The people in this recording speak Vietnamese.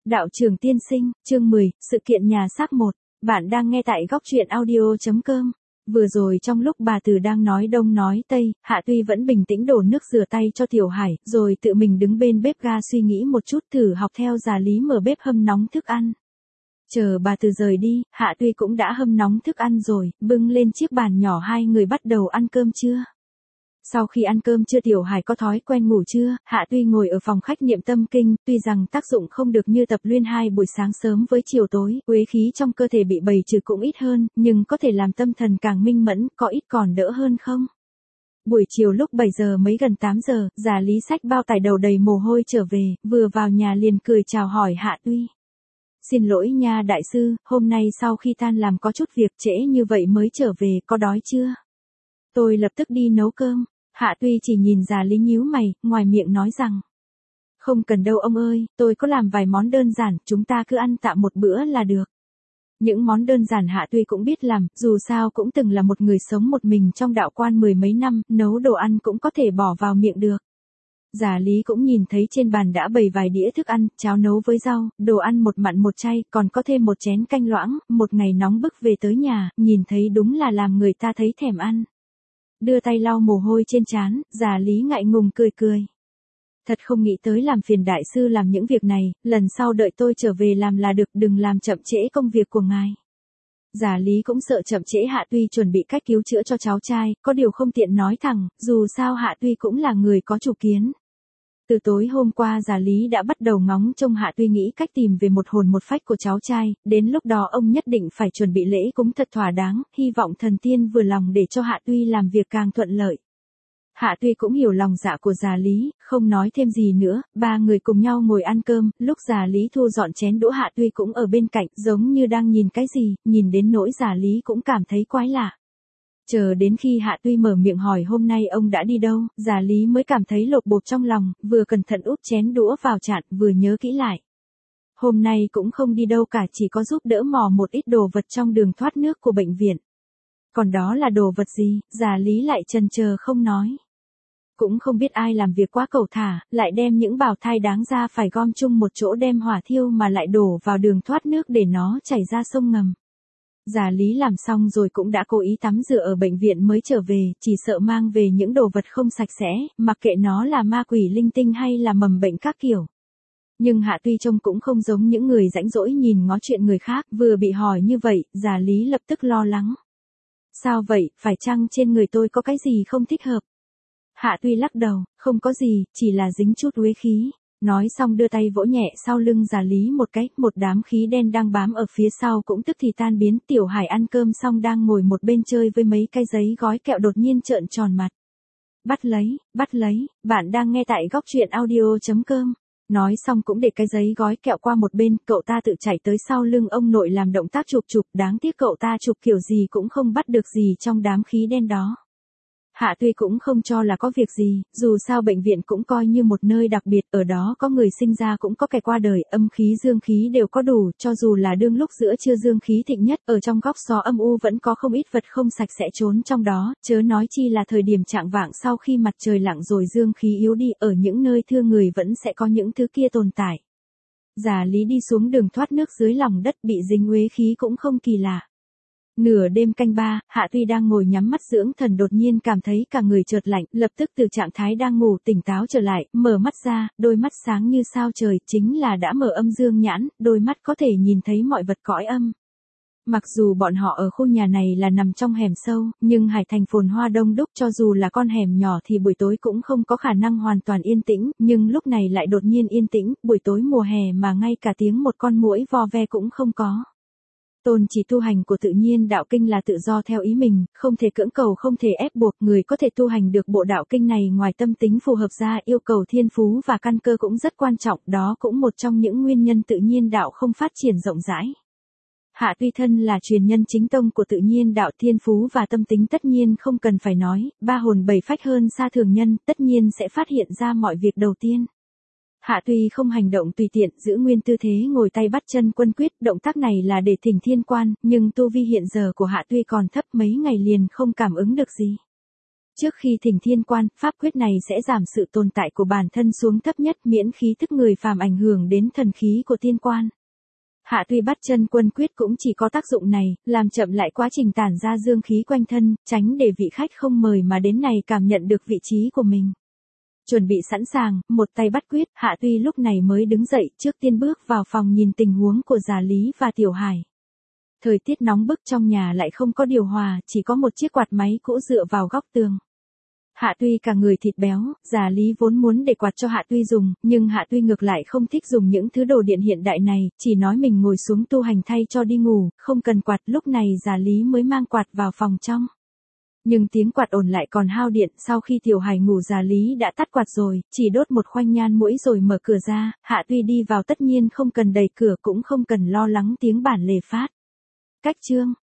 Đạo trưởng tiên sinh, chương 10, sự kiện nhà xác 1. Bạn đang nghe tại góc truyện audio.com. Vừa rồi trong lúc bà Từ đang nói đông nói tây, Hạ Tuy vẫn bình tĩnh đổ nước rửa tay cho Tiểu Hải, rồi tự mình đứng bên bếp ga suy nghĩ một chút thử học theo Già Lý mở bếp hâm nóng thức ăn. Chờ bà Từ rời đi, Hạ Tuy cũng đã hâm nóng thức ăn rồi, bưng lên chiếc bàn nhỏ hai người bắt đầu ăn cơm trưa. Sau khi ăn cơm trưa Tiểu Hải có thói quen ngủ trưa, Hạ Tuy ngồi ở phòng khách niệm tâm kinh, tuy rằng tác dụng không được như tập luyện 2 buổi sáng sớm với chiều tối, uế khí trong cơ thể bị bầy trừ cũng ít hơn, nhưng có thể làm tâm thần càng minh mẫn, có ít còn đỡ hơn không? Buổi chiều lúc 7 giờ mấy gần 8 giờ, Già Lý xách bao tải đầu đầy mồ hôi trở về, vừa vào nhà liền cười chào hỏi Hạ Tuy. Xin lỗi nha đại sư, hôm nay sau khi tan làm có chút việc trễ như vậy mới trở về, có đói chưa? Tôi lập tức đi nấu cơm. Hạ Tuy chỉ nhìn Già Lý nhíu mày, ngoài miệng nói rằng. Không cần đâu ông ơi, tôi có làm vài món đơn giản, chúng ta cứ ăn tạm một bữa là được. Những món đơn giản Hạ Tuy cũng biết làm, dù sao cũng từng là một người sống một mình trong đạo quan mười mấy năm, nấu đồ ăn cũng có thể bỏ vào miệng được. Già Lý cũng nhìn thấy trên bàn đã bày vài đĩa thức ăn, cháo nấu với rau, đồ ăn một mặn một chay, còn có thêm một chén canh loãng, một ngày nóng bức về tới nhà, nhìn thấy đúng là làm người ta thấy thèm ăn. Đưa tay lau mồ hôi trên trán, Già Lý ngại ngùng cười cười. Thật không nghĩ tới làm phiền đại sư làm những việc này, lần sau đợi tôi trở về làm là được, đừng làm chậm trễ công việc của ngài. Già Lý cũng sợ chậm trễ Hạ Tuy chuẩn bị cách cứu chữa cho cháu trai, có điều không tiện nói thẳng, dù sao Hạ Tuy cũng là người có chủ kiến. Từ tối hôm qua Già Lý đã bắt đầu ngóng trông Hạ Tuy nghĩ cách tìm về một hồn một phách của cháu trai, đến lúc đó ông nhất định phải chuẩn bị lễ cúng thật thỏa đáng, hy vọng thần tiên vừa lòng để cho Hạ Tuy làm việc càng thuận lợi. Hạ Tuy cũng hiểu lòng dạ của Già Lý, không nói thêm gì nữa, ba người cùng nhau ngồi ăn cơm, lúc Già Lý thu dọn chén đũa Hạ Tuy cũng ở bên cạnh, giống như đang nhìn cái gì, nhìn đến nỗi Già Lý cũng cảm thấy quái lạ. Chờ đến khi Hạ Tuy mở miệng hỏi hôm nay ông đã đi đâu, Già Lý mới cảm thấy lột bột trong lòng, vừa cẩn thận úp chén đũa vào chạn, vừa nhớ kỹ lại. Hôm nay cũng không đi đâu cả, chỉ có giúp đỡ mò một ít đồ vật trong đường thoát nước của bệnh viện. Còn đó là đồ vật gì, Già Lý lại chần chờ không nói. Cũng không biết ai làm việc quá cẩu thả, lại đem những bào thai đáng ra phải gom chung một chỗ đem hỏa thiêu mà lại đổ vào đường thoát nước để nó chảy ra sông ngầm. Già Lý làm xong rồi cũng đã cố ý tắm rửa ở bệnh viện mới trở về, chỉ sợ mang về những đồ vật không sạch sẽ, mặc kệ nó là ma quỷ linh tinh hay là mầm bệnh các kiểu. Nhưng Hạ Tuy trông cũng không giống những người rãnh rỗi nhìn ngó chuyện người khác, vừa bị hỏi như vậy, Già Lý lập tức lo lắng. Sao vậy, phải chăng trên người tôi có cái gì không thích hợp? Hạ Tuy lắc đầu, không có gì, chỉ là dính chút uế khí. Nói xong đưa tay vỗ nhẹ sau lưng Già Lý một cái, một đám khí đen đang bám ở phía sau cũng tức thì tan biến. Tiểu Hải ăn cơm xong đang ngồi một bên chơi với mấy cái giấy gói kẹo đột nhiên trợn tròn mặt. Bắt lấy, bạn đang nghe tại góc truyện audio.com. Nói xong cũng để cái giấy gói kẹo qua một bên, cậu ta tự chạy tới sau lưng ông nội làm động tác chụp, đáng tiếc cậu ta chụp kiểu gì cũng không bắt được gì trong đám khí đen đó. Hạ Tuy cũng không cho là có việc gì, dù sao bệnh viện cũng coi như một nơi đặc biệt, ở đó có người sinh ra cũng có kẻ qua đời, âm khí dương khí đều có đủ, cho dù là đương lúc giữa trưa dương khí thịnh nhất, ở trong góc xó âm u vẫn có không ít vật không sạch sẽ trốn trong đó, chớ nói chi là thời điểm chạng vạng sau khi mặt trời lặn rồi dương khí yếu đi, ở những nơi thưa người vẫn sẽ có những thứ kia tồn tại. Già Lý đi xuống đường thoát nước dưới lòng đất bị dính uế khí cũng không kỳ lạ. Nửa đêm canh 3, Hạ Tuy đang ngồi nhắm mắt dưỡng thần đột nhiên cảm thấy cả người chợt lạnh, lập tức từ trạng thái đang ngủ tỉnh táo trở lại, mở mắt ra, đôi mắt sáng như sao trời, chính là đã mở âm dương nhãn, đôi mắt có thể nhìn thấy mọi vật cõi âm. Mặc dù bọn họ ở khu nhà này là nằm trong hẻm sâu, nhưng Hải Thành phồn hoa đông đúc, cho dù là con hẻm nhỏ thì buổi tối cũng không có khả năng hoàn toàn yên tĩnh, nhưng lúc này lại đột nhiên yên tĩnh, buổi tối mùa hè mà ngay cả tiếng một con muỗi vo ve cũng không có. Tôn chỉ tu hành của tự nhiên đạo kinh là tự do theo ý mình, không thể cưỡng cầu, không thể ép buộc, người có thể tu hành được bộ đạo kinh này ngoài tâm tính phù hợp ra yêu cầu thiên phú và căn cơ cũng rất quan trọng, đó cũng một trong những nguyên nhân tự nhiên đạo không phát triển rộng rãi. Hạ Tuy thân là truyền nhân chính tông của tự nhiên đạo, thiên phú và tâm tính tất nhiên không cần phải nói, ba hồn bảy phách hơn xa thường nhân, tất nhiên sẽ phát hiện ra mọi việc đầu tiên. Hạ Tuy không hành động tùy tiện, giữ nguyên tư thế ngồi tay bắt chân quân quyết, động tác này là để thỉnh thiên quan, nhưng tu vi hiện giờ của Hạ Tuy còn thấp, mấy ngày liền không cảm ứng được gì. Trước khi thỉnh thiên quan, pháp quyết này sẽ giảm sự tồn tại của bản thân xuống thấp nhất, miễn khí thức người phàm ảnh hưởng đến thần khí của tiên quan. Hạ Tuy bắt chân quân quyết cũng chỉ có tác dụng này, làm chậm lại quá trình tản ra dương khí quanh thân, tránh để vị khách không mời mà đến này cảm nhận được vị trí của mình. Chuẩn bị sẵn sàng, một tay bắt quyết, Hạ Tuy lúc này mới đứng dậy, trước tiên bước vào phòng nhìn tình huống của Già Lý và Tiểu Hải. Thời tiết nóng bức, trong nhà lại không có điều hòa, chỉ có một chiếc quạt máy cũ dựa vào góc tường. Hạ Tuy cả người thịt béo, Già Lý vốn muốn để quạt cho Hạ Tuy dùng, nhưng Hạ Tuy ngược lại không thích dùng những thứ đồ điện hiện đại này, chỉ nói mình ngồi xuống tu hành thay cho đi ngủ, không cần quạt. Lúc này Già Lý mới mang quạt vào phòng trong. Nhưng tiếng quạt ồn lại còn hao điện, sau khi Tiểu Hải ngủ Già Lý đã tắt quạt rồi, chỉ đốt một khoanh nhang mũi rồi mở cửa ra. Hạ Tuy đi vào tất nhiên không cần đẩy cửa, cũng không cần lo lắng tiếng bản lề phát. Cách chương